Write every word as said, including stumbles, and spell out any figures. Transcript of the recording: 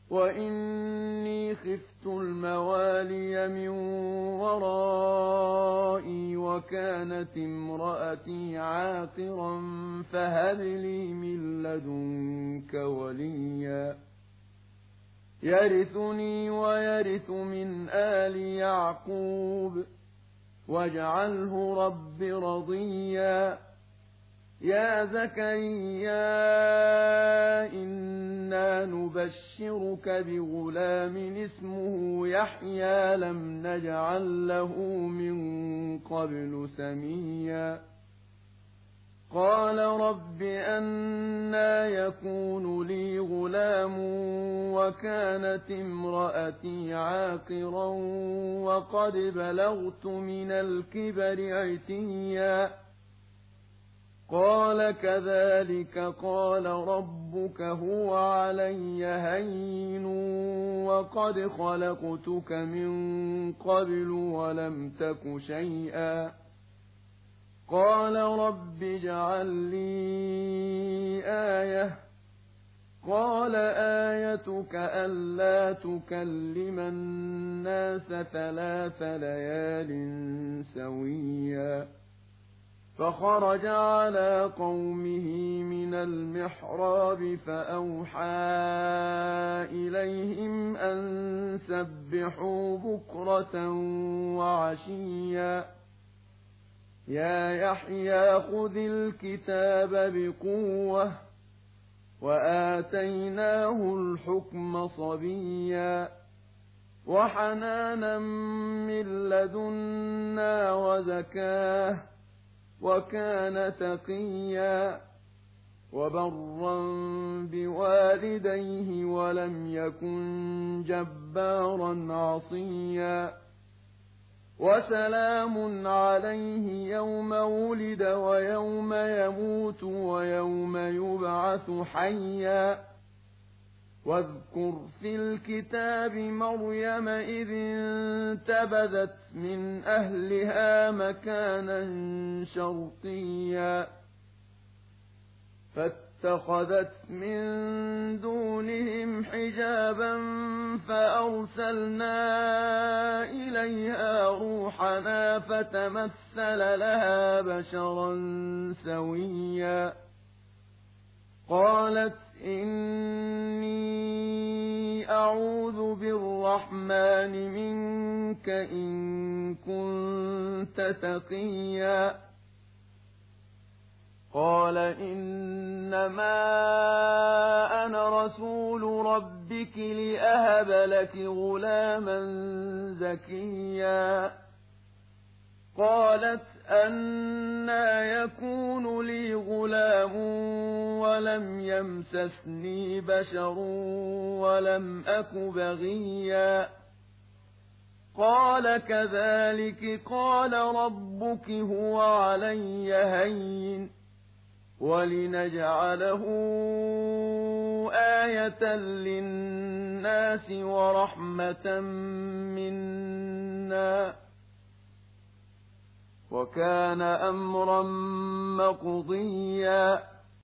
وإني خفت الموالي من ورائي وكانت امرأتي عاقرا فهب لي من لدنك وليا يرثني ويرث من آل يعقوب واجعله رب رضيا يا زكريا إنا نبشرك بغلام اسمه يحيى لم نجعل له من قبل سميا قال رب أنى يكون لي غلام وكانت امرأتي عاقرا وقد بلغت من الكبر عتيا قال كذلك قال ربك هو علي هين وقد خلقتك من قبل ولم تك شيئا قال رب اجعل لي آية قال آيتك ألا تكلم الناس ثلاث ليال سويا فخرج على قومه من المحراب فأوحى إليهم أن سبحوا بكرة وعشيا يا يحيى خذ الكتاب بقوة وآتيناه الحكم صبيا وحنانا من لدنا وزكاه وكان تقيا وبرا بوالديه ولم يكن جبارا عصيا وسلام عليه يوم ولد ويوم يموت ويوم يبعث حيا واذكر في الكتاب مريم إذ انتبذت من أهلها مكانا شرقيا فاتخذت من دونهم حجابا فأرسلنا إليها روحنا فتمثل لها بشرا سويا قالت إني أعوذ بالرحمن منك إن كنت تقيا قال إنما أنا رسول ربك لأهب لك غلاما زكيا قالت أنى يكون لي غلام ولم يمسسني بشر ولم أك بغيا قال كذلك قال ربك هو علي هين ولنجعله آية للناس ورحمة منا وكان أمرا مقضيا